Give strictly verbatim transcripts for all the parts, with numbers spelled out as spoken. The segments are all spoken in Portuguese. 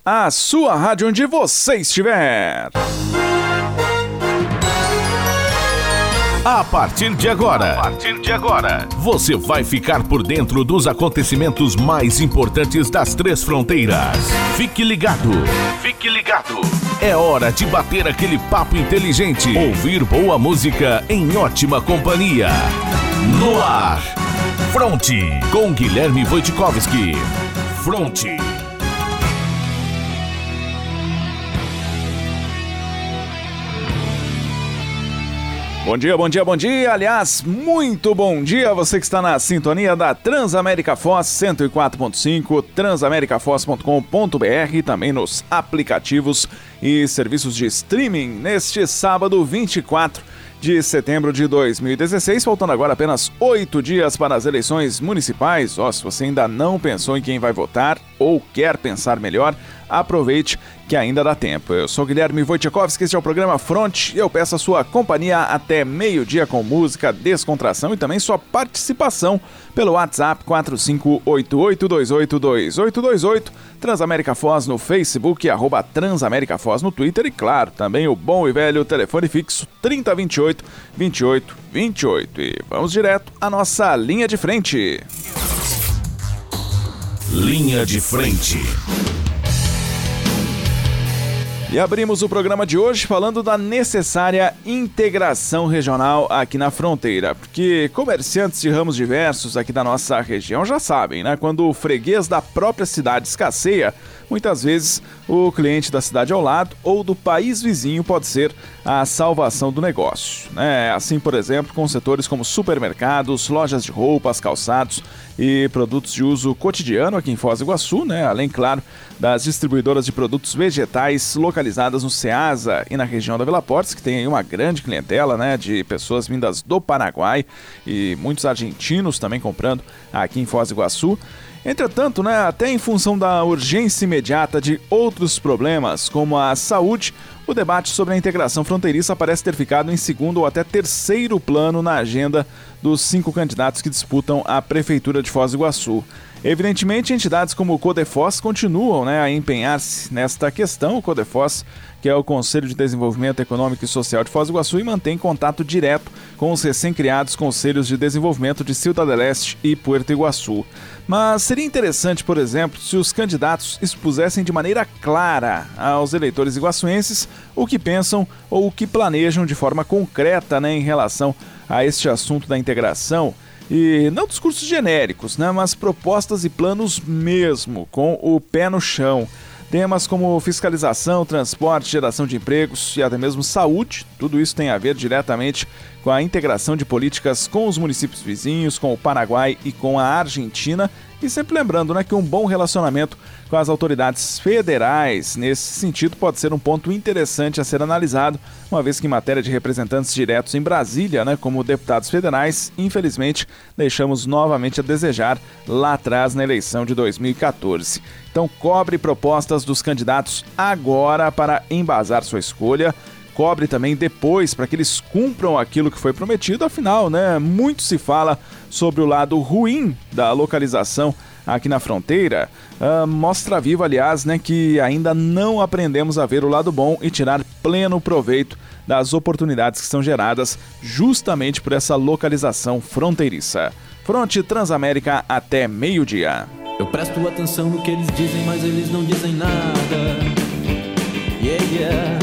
a sua rádio onde você estiver. A partir de agora, a partir de agora, você vai ficar por dentro dos acontecimentos mais importantes das Três Fronteiras. Fique ligado, fique ligado. É hora de bater aquele papo inteligente, ouvir boa música em ótima companhia. No ar, Fronte, com Guilherme Wojciechowski. Fronte. Bom dia, bom dia, bom dia. Aliás, muito bom dia a você que está na sintonia da Transamérica Foz cento e quatro ponto cinco, transamerica foz ponto com ponto b r, também nos aplicativos e serviços de streaming neste sábado vinte e quatro de setembro de dois mil e dezesseis, faltando agora apenas oito dias para as eleições municipais. Ó, se você ainda não pensou em quem vai votar ou quer pensar melhor, aproveite que ainda dá tempo. Eu sou Guilherme Wojciechowski, este é o programa Fronte e eu peço a sua companhia até meio-dia com música, descontração e também sua participação pelo WhatsApp quatro cinco oito oito dois oito dois oito dois oito, Transamérica Foz no Facebook, arroba Transamérica Foz no Twitter e, claro, também o bom e velho telefone fixo trinta vinte e oito vinte e oito vinte e oito. E vamos direto à nossa linha de frente. Linha de frente. E abrimos o programa de hoje falando da necessária integração regional aqui na fronteira, porque comerciantes de ramos diversos aqui da nossa região já sabem, né? Quando o freguês da própria cidade escasseia, muitas vezes o cliente da cidade ao lado ou do país vizinho pode ser a salvação do negócio, né? Assim, por exemplo, com setores como supermercados, lojas de roupas, calçados e produtos de uso cotidiano aqui em Foz do Iguaçu, né? Além, claro, das distribuidoras de produtos vegetais localizadas no Ceasa e na região da Vila Portes, que tem aí uma grande clientela, né, de pessoas vindas do Paraguai e muitos argentinos também comprando aqui em Foz do Iguaçu. Entretanto, né, até em função da urgência imediata de outros problemas, como a saúde, o debate sobre a integração fronteiriça parece ter ficado em segundo ou até terceiro plano na agenda dos cinco candidatos que disputam a Prefeitura de Foz do Iguaçu. Evidentemente, entidades como o Codefoz continuam, né, a empenhar-se nesta questão. O Codefoz, que é o Conselho de Desenvolvimento Econômico e Social de Foz do Iguaçu, e mantém contato direto com os recém-criados Conselhos de Desenvolvimento de Ciudad del Este e Puerto Iguaçu. Mas seria interessante, por exemplo, se os candidatos expusessem de maneira clara aos eleitores iguaçuenses o que pensam ou o que planejam de forma concreta, né, em relação a este assunto da integração. E não discursos genéricos, né, mas propostas e planos mesmo, com o pé no chão. Temas como fiscalização, transporte, geração de empregos e até mesmo saúde, tudo isso tem a ver diretamente com a integração de políticas com os municípios vizinhos, com o Paraguai e com a Argentina. E sempre lembrando, né, que um bom relacionamento com as autoridades federais, nesse sentido, pode ser um ponto interessante a ser analisado, uma vez que em matéria de representantes diretos em Brasília, né, como deputados federais, infelizmente, deixamos novamente a desejar lá atrás na eleição de dois mil e quatorze. Então, cobre propostas dos candidatos agora para embasar sua escolha. Cobre também depois para que eles cumpram aquilo que foi prometido. Afinal, né, muito se fala sobre o lado ruim da localização aqui na fronteira. Uh, mostra viva, aliás, né, que ainda não aprendemos a ver o lado bom e tirar pleno proveito das oportunidades que são geradas justamente por essa localização fronteiriça. Fronte Transamérica até meio-dia. Eu presto atenção no que eles dizem, mas eles não dizem nada. Yeah, yeah.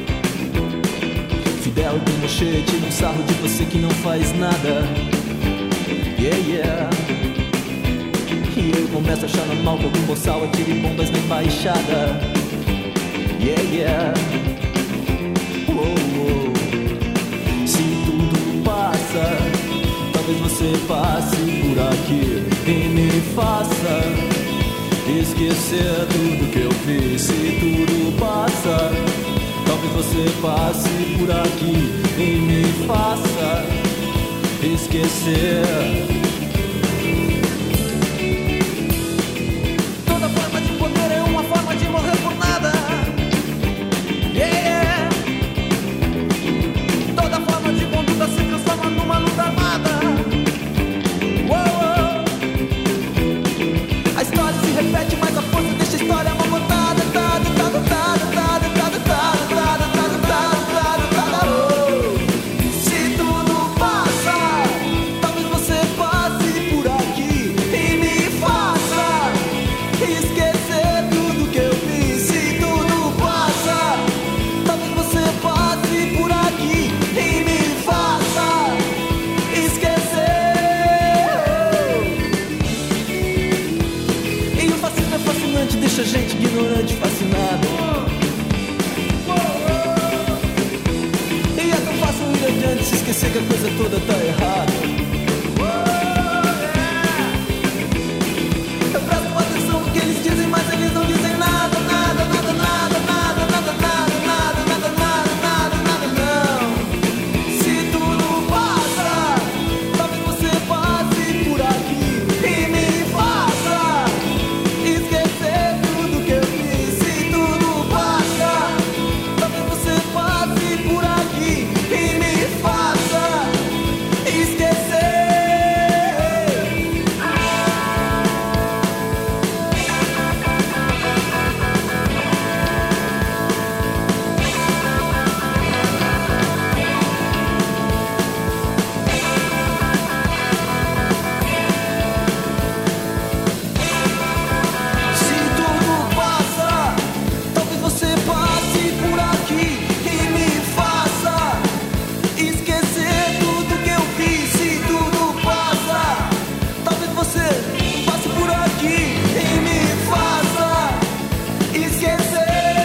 Fidel tem mochete no sarro de você que não faz nada. Yeah, yeah. E eu começo a achar normal que algum boçal atire bombas na embaixada. Yeah, yeah. Oh, oh. Se tudo passa, talvez você passe por aqui e me faça esquecer tudo que eu fiz. Se tudo passa, talvez você passe por aqui e me faça esquecer. Toda forma de poder é uma forma de morrer por nada. Yeah. Toda forma de conduta se transforma numa luta armada. Whoa. A história se repete, mas a força desta história é uma botada, tá? mente fascinado. E é tão fácil ir adiante, se esquecer que a coisa toda tá errada. Eu presto atenção no que eles dizem, mas eles não dizem nada, nada, nada, nada, nada, nada, nada, nada, nada, nada, nada, nada, não. Se tudo passa, talvez você passe por aqui e me faça esquecer tudo que eu fiz. Se tudo passa, talvez você passe por aqui e me faça esquecer. Se tudo passa, talvez você passe por aqui e me faça esquecer tudo que eu fiz. Se tudo passa, talvez você passe por aqui e me faça esquecer.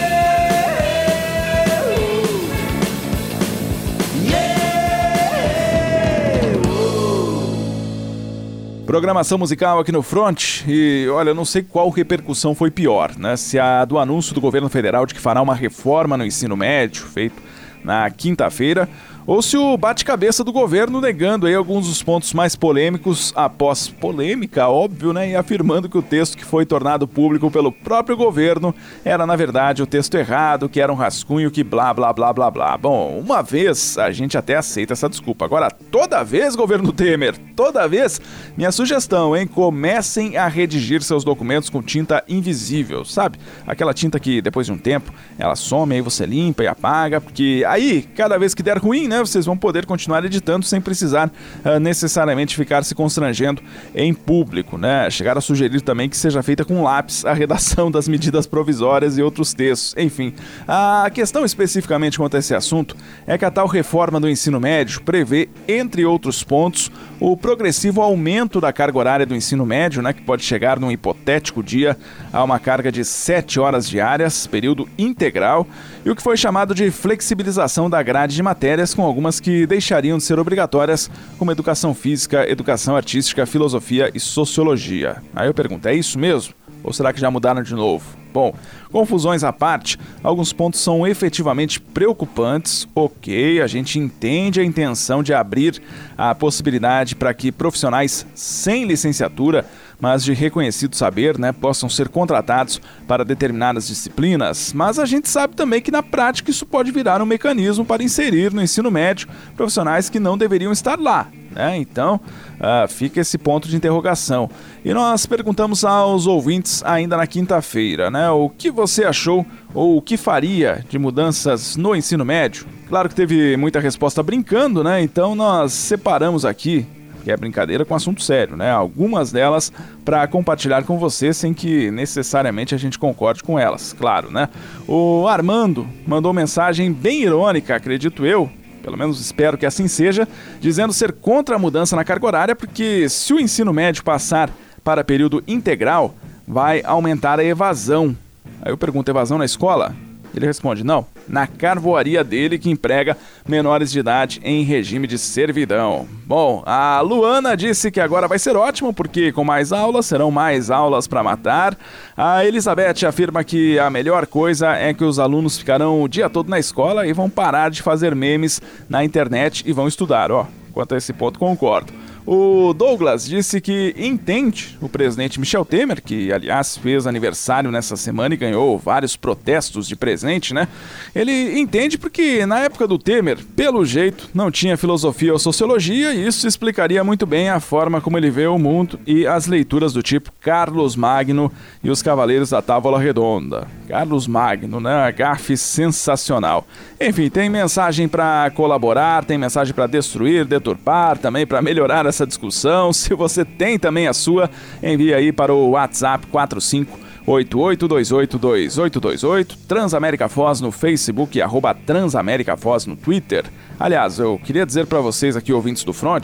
Programação musical aqui no Front e, olha, eu não sei qual repercussão foi pior, né? Se a do anúncio do governo federal de que fará uma reforma no ensino médio, feito na quinta-feira, ou se o bate-cabeça do governo negando aí alguns dos pontos mais polêmicos após polêmica, óbvio, né? E afirmando que o texto que foi tornado público pelo próprio governo era, na verdade, o texto errado, que era um rascunho, que blá, blá, blá, blá, blá. Bom, uma vez a gente até aceita essa desculpa. Agora, toda vez, governo Temer, toda vez, minha sugestão, hein? Comecem a redigir seus documentos com tinta invisível, sabe? Aquela tinta que, depois de um tempo, ela some, aí você limpa e apaga, porque aí, cada vez que der ruim, né, vocês vão poder continuar editando sem precisar uh, necessariamente ficar se constrangendo em público, né? Chegaram a sugerir também que seja feita com lápis a redação das medidas provisórias e outros textos. Enfim, a questão especificamente quanto a esse assunto é que a tal reforma do ensino médio prevê, entre outros pontos, o progressivo aumento da carga horária do ensino médio, né, que pode chegar num hipotético dia a uma carga de sete horas diárias, período integral, e o que foi chamado de flexibilização da grade de matérias, com algumas que deixariam de ser obrigatórias, como educação física, educação artística, filosofia e sociologia. Aí eu pergunto, é isso mesmo? Ou será que já mudaram de novo? Bom, confusões à parte, alguns pontos são efetivamente preocupantes. Ok, a gente entende a intenção de abrir a possibilidade para que profissionais sem licenciatura, mas de reconhecido saber, né, possam ser contratados para determinadas disciplinas, mas a gente sabe também que na prática isso pode virar um mecanismo para inserir no ensino médio profissionais que não deveriam estar lá, né? Então, uh, fica esse ponto de interrogação. E nós perguntamos aos ouvintes ainda na quinta-feira, né, o que você achou ou o que faria de mudanças no ensino médio? Claro que teve muita resposta brincando, né? Então nós separamos aqui, que é brincadeira com assunto sério, né? Algumas delas para compartilhar com você sem que necessariamente a gente concorde com elas, claro, né? O Armando mandou mensagem bem irônica, acredito eu, pelo menos espero que assim seja, dizendo ser contra a mudança na carga horária, porque se o ensino médio passar para período integral, vai aumentar a evasão. Aí eu pergunto, evasão na escola? Ele responde, não, na carvoaria dele que emprega menores de idade em regime de servidão. Bom, a Luana disse que agora vai ser ótimo porque com mais aulas serão mais aulas para matar. A Elizabeth afirma que a melhor coisa é que os alunos ficarão o dia todo na escola e vão parar de fazer memes na internet e vão estudar. Ó, quanto a esse ponto concordo. O Douglas disse que entende o presidente Michel Temer, que aliás fez aniversário nessa semana e ganhou vários protestos de presente, né? Ele entende porque na época do Temer, pelo jeito, não tinha filosofia ou sociologia e isso explicaria muito bem a forma como ele vê o mundo e as leituras do tipo Carlos Magno e os Cavaleiros da Távola Redonda. Carlos Magno, né? Gafe sensacional. Enfim, tem mensagem para colaborar, tem mensagem para destruir, deturpar, também para melhorar essa discussão. Se você tem também a sua, envie aí para o WhatsApp quatro cinco oito oito dois oito dois oito dois oito, Transamérica Foz no Facebook e arroba Transamérica Foz no Twitter. Aliás, eu queria dizer para vocês aqui, ouvintes do Front,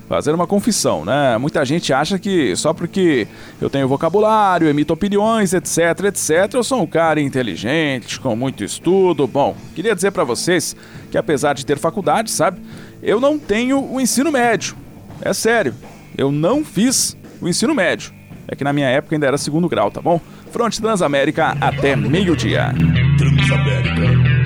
fazer uma confissão, né? Muita gente acha que só porque eu tenho vocabulário, emito opiniões, etc, etc, eu sou um cara inteligente, com muito estudo. Bom, queria dizer pra vocês que apesar de ter faculdade, sabe, eu não tenho o ensino médio. É sério, eu não fiz o ensino médio. É que na minha época ainda era segundo grau, tá bom? Fronte Transamérica até meio-dia. Transamérica.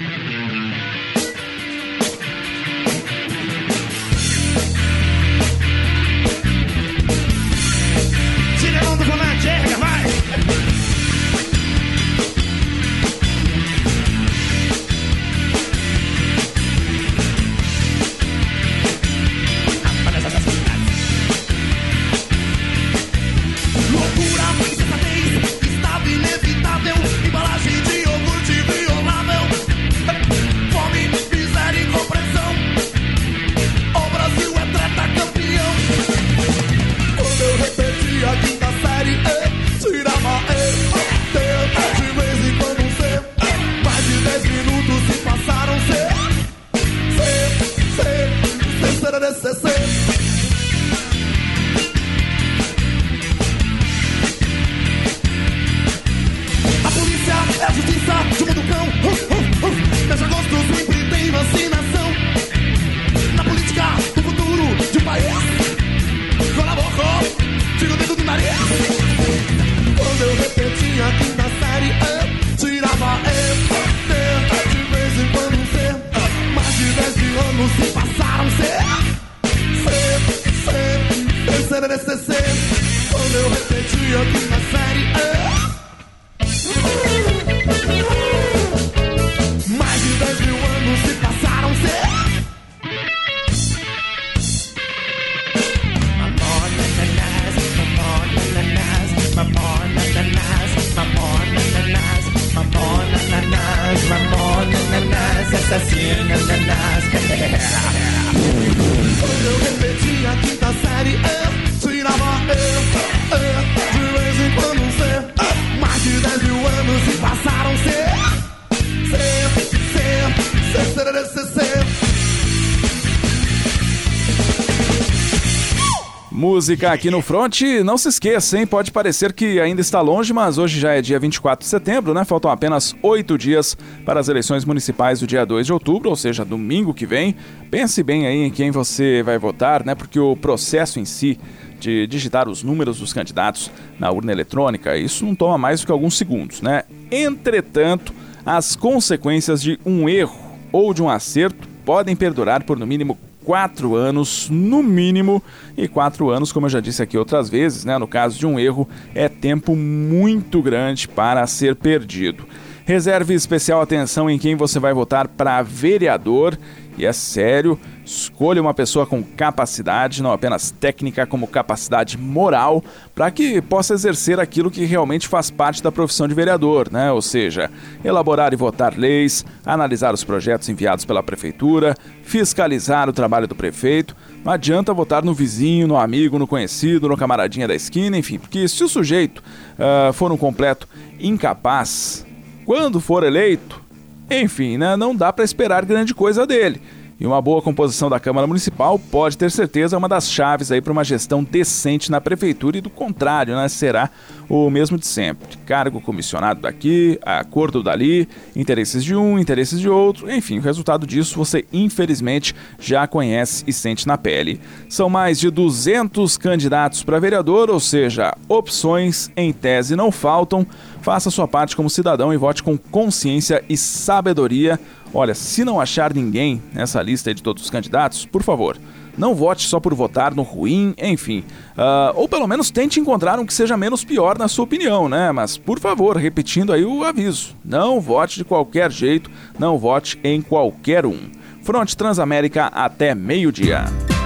Música aqui no Front, não se esqueça, hein? Pode parecer que ainda está longe, mas hoje já é dia vinte e quatro de setembro, né? Faltam apenas oito dias para as eleições municipais do dia dois de outubro, ou seja, domingo que vem. Pense bem aí em quem você vai votar, né? Porque o processo em si de digitar os números dos candidatos na urna eletrônica, isso não toma mais do que alguns segundos, né? Entretanto, as consequências de um erro ou de um acerto podem perdurar por no mínimo quatro anos, no mínimo, e quatro anos, como eu já disse aqui outras vezes, né? No caso de um erro, é tempo muito grande para ser perdido. Reserve especial atenção em quem você vai votar para vereador. E é sério, escolha uma pessoa com capacidade, não apenas técnica, como capacidade moral, para que possa exercer aquilo que realmente faz parte da profissão de vereador, né? Ou seja, elaborar e votar leis, analisar os projetos enviados pela prefeitura, fiscalizar o trabalho do prefeito. Não adianta votar no vizinho, no amigo, no conhecido, no camaradinha da esquina, enfim, porque se o sujeito uh, for um completo incapaz, quando for eleito, enfim, né, não dá para esperar grande coisa dele. E uma boa composição da Câmara Municipal, pode ter certeza, é uma das chaves aí para uma gestão decente na prefeitura, e do contrário, né, será o mesmo de sempre. Cargo comissionado daqui, acordo dali, interesses de um, interesses de outro, enfim, o resultado disso você infelizmente já conhece e sente na pele. São mais de duzentos candidatos para vereador, ou seja, opções em tese não faltam. Faça sua parte como cidadão e vote com consciência e sabedoria. Olha, se não achar ninguém nessa lista de todos os candidatos, por favor, não vote só por votar no ruim, enfim. Uh, ou pelo menos tente encontrar um que seja menos pior na sua opinião, né? Mas, por favor, repetindo aí o aviso, não vote de qualquer jeito, não vote em qualquer um. Fronte Transamérica até meio-dia.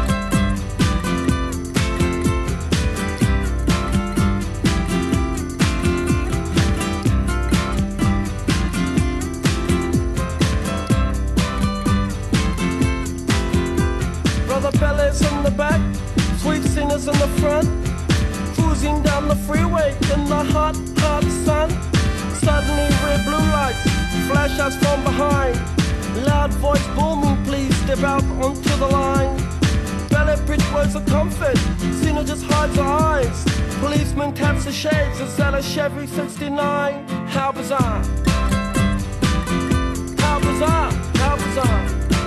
In the back, sweet singers in the front, cruising down the freeway in the hot, hot sun. Suddenly red blue lights flash us from behind. Loud voice booming, please step out onto the line. Ballet preach words of comfort. Cena just hides her eyes. Policeman taps the shades. Is that a Chevy sixty-nine? How bizarre. How bizarre. How bizarre.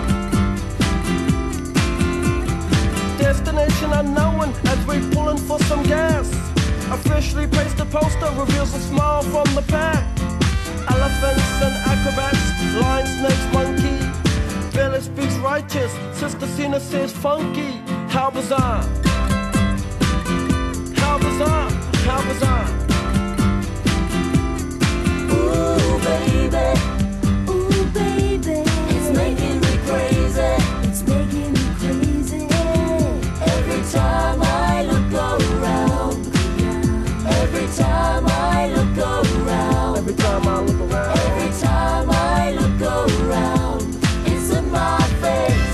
Destination unknown as we pulling for some gas. Officially placed a poster reveals a smile from the pack. Elephants and acrobats, lion, snakes, monkey. Billy speaks righteous, Sister Cena says funky. How bizarre. How bizarre. How bizarre. Ooh baby, ooh baby, it's making me crazy. It's making me crazy. Every time I look around, every time I look around, Every time I look around, every time I look around, it's in my face.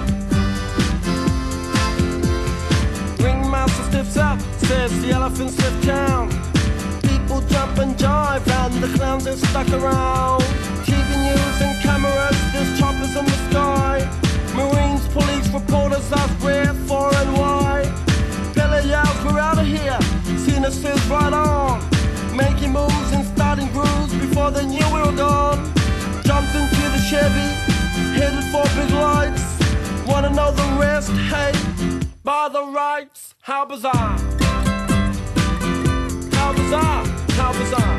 Ringmaster stiffs up, says the elephants lift town. People jump and jive and the clowns are stuck around. T V news and cameras, there's choppers in the sky. Marines, police, reporters ask where, for and why. Billy yells, we're out of here. Cena says right on. Making moves and starting grooves before they knew we were gone. Jumped into the Chevy, headed for big lights. Wanna know the rest? Hey, by the rights. How bizarre. How bizarre. How bizarre.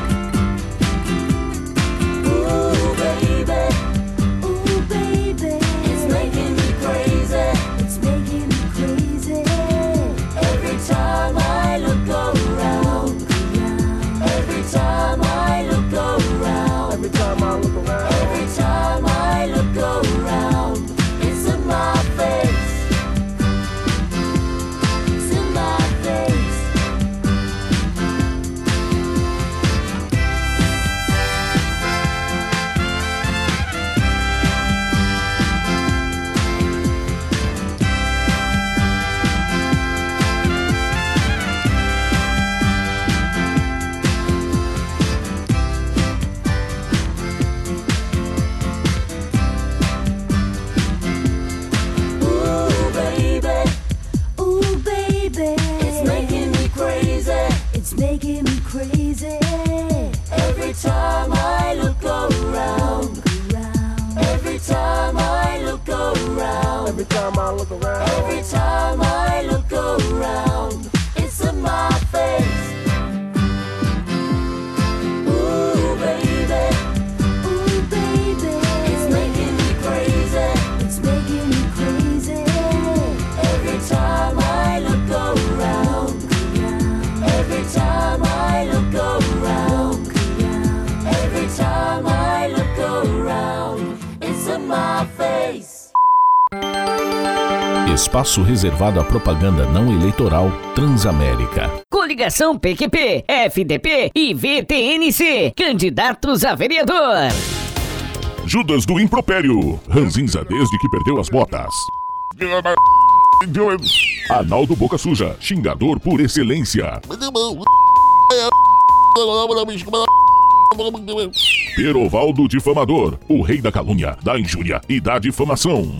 Ooh baby, ooh baby, it's making me crazy. It's making me crazy. Every time I look around, every time I look around, Every time I look around, every time I look around, it's in my face. It's in my face. Ooh baby, ooh baby, it's making me crazy. It's making me crazy. Every time I look around, every time I look around, every time I look around, every time I look around, it's in my face. Ooh baby, ooh baby, it's making me crazy. It's making me crazy. Every time I look around, every time I look around, every time I look around, it's in my face. Espaço reservado à propaganda não eleitoral Transamérica. Coligação P Q P, F D P e V T N C. Candidatos a vereador. Judas do Impropério. Ranzinza desde que perdeu as botas. Arnaldo Boca Suja. Xingador por excelência. Perovaldo Difamador. O rei da calúnia, da injúria e da difamação.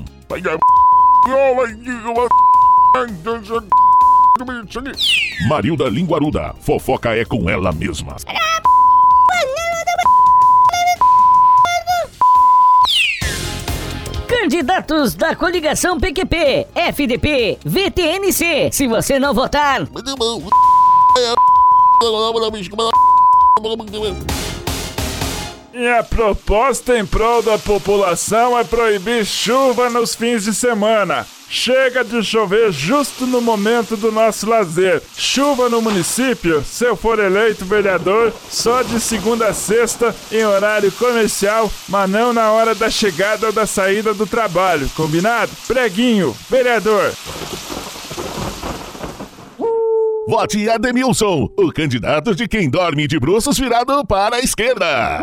Marilda Linguaruda. Fofoca é com ela mesma. Candidatos da coligação P Q P, F D P, V T N C. Se você não votar... E a proposta em prol da população é proibir chuva nos fins de semana. Chega de chover justo no momento do nosso lazer. Chuva no município, se eu for eleito vereador, só de segunda a sexta em horário comercial, mas não na hora da chegada ou da saída do trabalho. Combinado? Preguinho, vereador. Vote Ademilson, o candidato de quem dorme de bruços virado para a esquerda.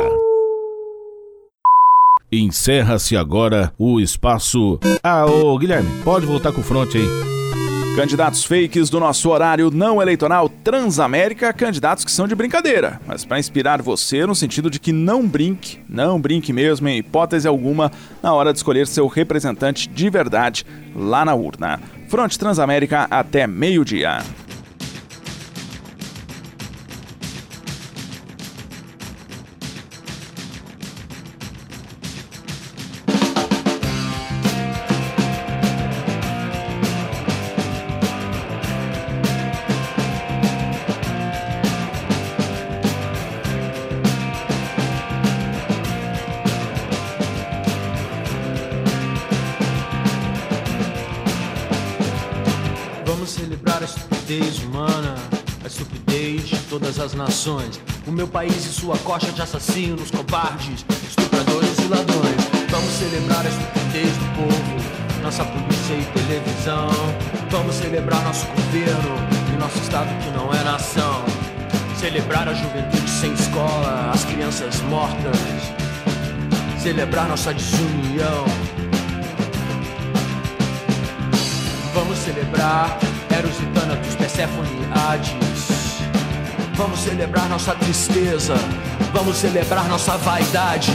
Encerra-se agora o espaço... Ah, ô Guilherme, pode voltar com o front aí. Candidatos fakes do nosso horário não eleitoral Transamérica, candidatos que são de brincadeira, mas para inspirar você no sentido de que não brinque, não brinque mesmo em hipótese alguma na hora de escolher seu representante de verdade lá na urna. Fronte Transamérica até meio-dia. Humana, a estupidez de todas as nações. O meu país e sua coxa de assassinos, covardes, estupradores e ladrões. Vamos celebrar a estupidez do povo, nossa polícia e televisão. Vamos celebrar nosso governo e nosso estado que não é nação. Celebrar a juventude sem escola, as crianças mortas. Celebrar nossa desunião. Vamos celebrar Eros e Thanatos, Perséfone e Hades. Vamos celebrar nossa tristeza. Vamos celebrar nossa vaidade.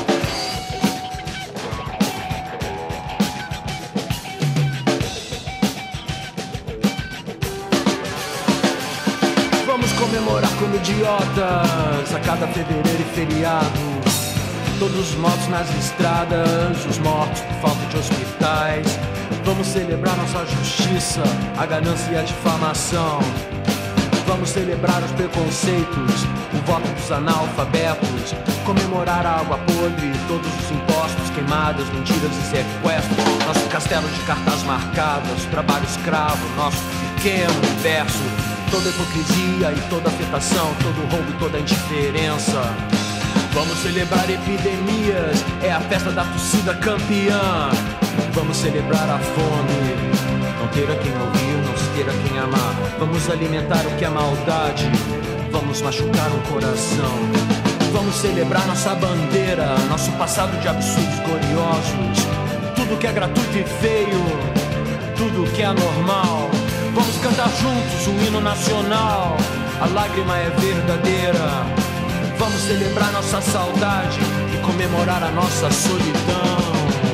Vamos comemorar como idiotas a cada fevereiro e feriado. Todos os mortos nas estradas, os mortos por falta de hospitais. Vamos celebrar nossa justiça, a ganância e a difamação. Vamos celebrar os preconceitos, o voto dos analfabetos. Comemorar a água podre, todos os impostos, queimadas, mentiras e sequestros. Nosso castelo de cartas marcadas, o trabalho escravo, nosso pequeno universo. Toda hipocrisia e toda afetação, todo roubo e toda indiferença. Vamos celebrar epidemias, é a festa da torcida campeã. Vamos celebrar a fome, não ter a quem ouvir, não se ter a quem amar. Vamos alimentar o que é maldade, vamos machucar um coração. Vamos celebrar nossa bandeira, nosso passado de absurdos gloriosos. Tudo que é gratuito e feio, tudo que é anormal. Vamos cantar juntos um hino nacional, a lágrima é verdadeira. Vamos celebrar nossa saudade e comemorar a nossa solidão.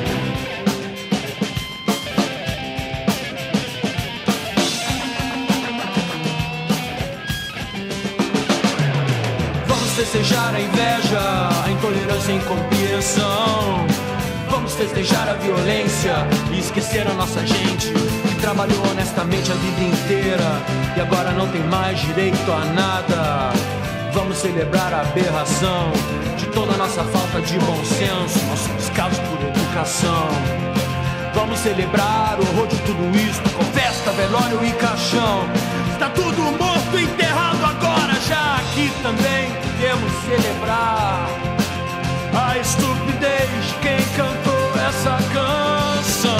Vamos festejar a inveja, a intolerância e a incompreensão. Vamos festejar a violência e esquecer a nossa gente que trabalhou honestamente a vida inteira e agora não tem mais direito a nada. Vamos celebrar a aberração de toda a nossa falta de bom senso, nosso descaso por educação. Vamos celebrar o horror de tudo isso, com festa, velório e caixão. Está tudo morto e enterrado agora, já aqui também podemos celebrar a estupidez de quem cantou essa canção.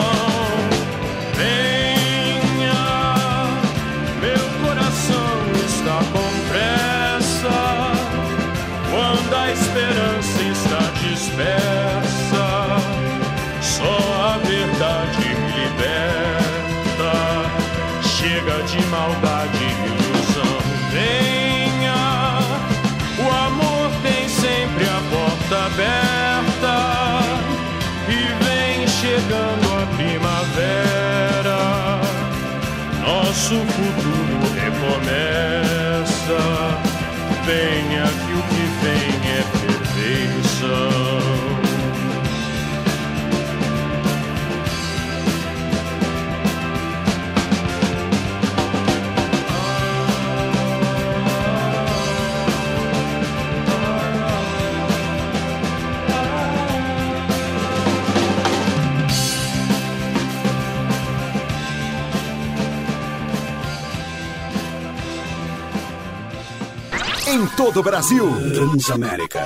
Venha, meu coração está com pressa, quando a esperança está dispersa, só a verdade me liberta. Chega de maldade e ilusão. Venha, o amor tem sempre a porta aberta e vem chegando a primavera. Nosso futuro recomeça. Venha que o que vem é perfeição. Em todo o Brasil, Transamérica.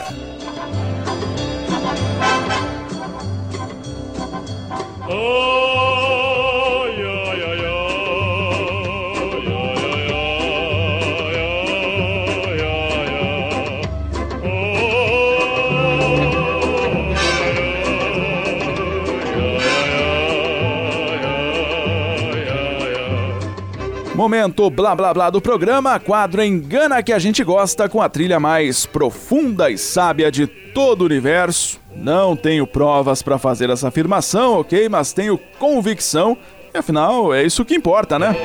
Momento blá blá blá do programa, quadro Engana que a gente gosta, com a trilha mais profunda e sábia de todo o universo. Não tenho provas para fazer essa afirmação, ok? Mas tenho convicção E afinal, é isso que importa, né?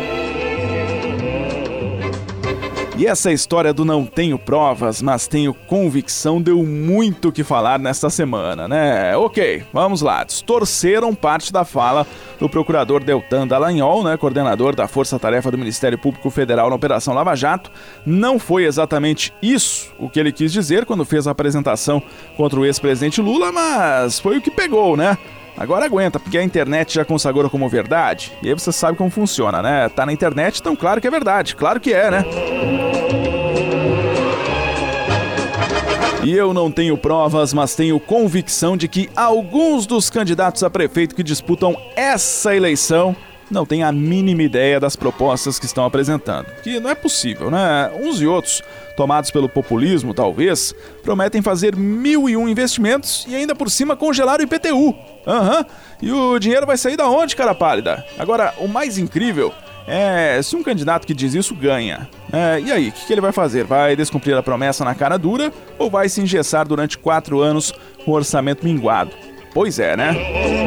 E essa história do não tenho provas, mas tenho convicção deu muito o que falar nesta semana, né? Ok, vamos lá. Distorceram parte da fala do procurador Deltan Dallagnol, né, coordenador da Força Tarefa do Ministério Público Federal na Operação Lava Jato. Não foi exatamente isso o que ele quis dizer quando fez a apresentação contra o ex-presidente Lula, mas foi o que pegou, né? Agora aguenta, porque a internet já consagrou como verdade, e aí você sabe como funciona, né? Tá na internet, então claro que é verdade, claro que é, né? E eu não tenho provas, mas tenho convicção de que alguns dos candidatos a prefeito que disputam essa eleição não têm a mínima ideia das propostas que estão apresentando. Que não é possível, né? Uns e outros, tomados pelo populismo, talvez, prometem fazer mil e um investimentos e ainda por cima congelar o I P T U. Aham. Uhum. E o dinheiro vai sair da onde, cara pálida? Agora, o mais incrível é se um candidato que diz isso ganha. É, e aí, o que, que ele vai fazer? Vai descumprir a promessa na cara dura ou vai se engessar durante quatro anos com o orçamento minguado? Pois é, né?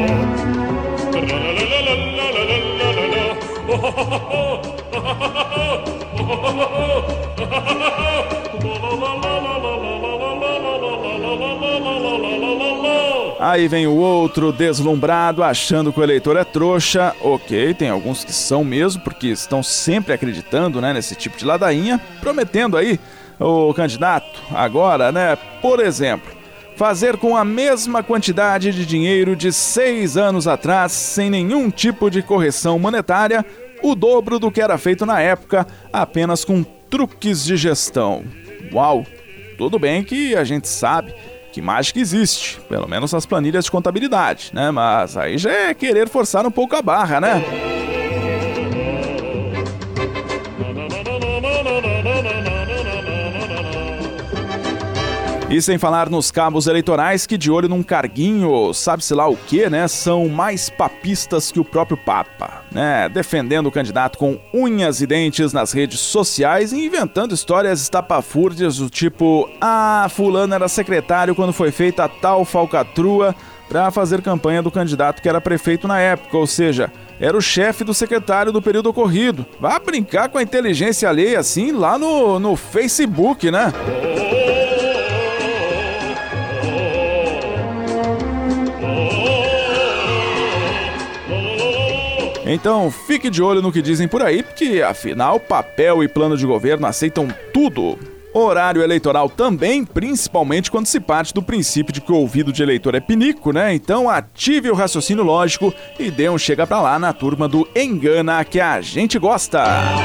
Aí vem o outro deslumbrado, achando que o eleitor é trouxa. Ok, tem alguns que são mesmo, porque estão sempre acreditando, né, nesse tipo de ladainha, prometendo aí o candidato agora, né, por exemplo, fazer com a mesma quantidade de dinheiro de seis anos atrás, sem nenhum tipo de correção monetária, o dobro do que era feito na época, apenas com truques de gestão. Uau! Tudo bem que a gente sabe que mágica existe, pelo menos nas planilhas de contabilidade, né? Mas aí já é querer forçar um pouco a barra, né? E sem falar nos cabos eleitorais que, de olho num carguinho, sabe-se lá o que, né? São mais papistas que o próprio Papa, né? Defendendo o candidato com unhas e dentes nas redes sociais e inventando histórias estapafúrdias do tipo: ah, fulano era secretário quando foi feita a tal falcatrua para fazer campanha do candidato que era prefeito na época, ou seja, era o chefe do secretário do período ocorrido. Vá brincar com a inteligência alheia assim lá no, no Facebook, né? Então, fique de olho no que dizem por aí, porque, afinal, papel e plano de governo aceitam tudo. Horário eleitoral também, principalmente quando se parte do princípio de que o ouvido de eleitor é pinico, né? Então, ative o raciocínio lógico e dê um chega pra lá na turma do Engana que a gente gosta.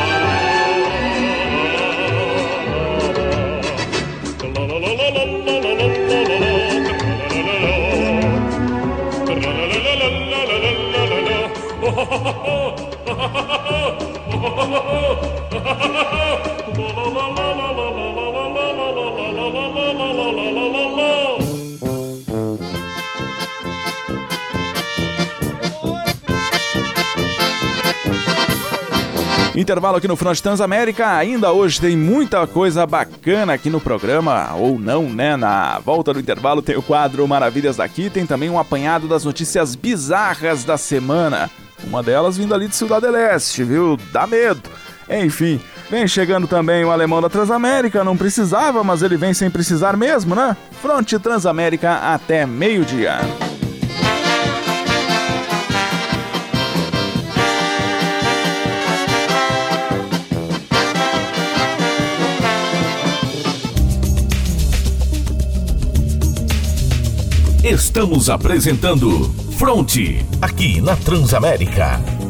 Intervalo aqui no Front Transamérica. Ainda hoje tem muita coisa bacana aqui no programa, ou não, né? Na volta do intervalo tem o quadro Maravilhas daqui, tem também um apanhado das notícias bizarras da semana. Uma delas vindo ali de Cidade Leste, viu? Dá medo. Enfim, vem chegando também o alemão da Transamérica, não precisava, mas ele vem sem precisar mesmo, né? Front Transamérica até meio-dia. Estamos apresentando Fronte, aqui na Transamérica.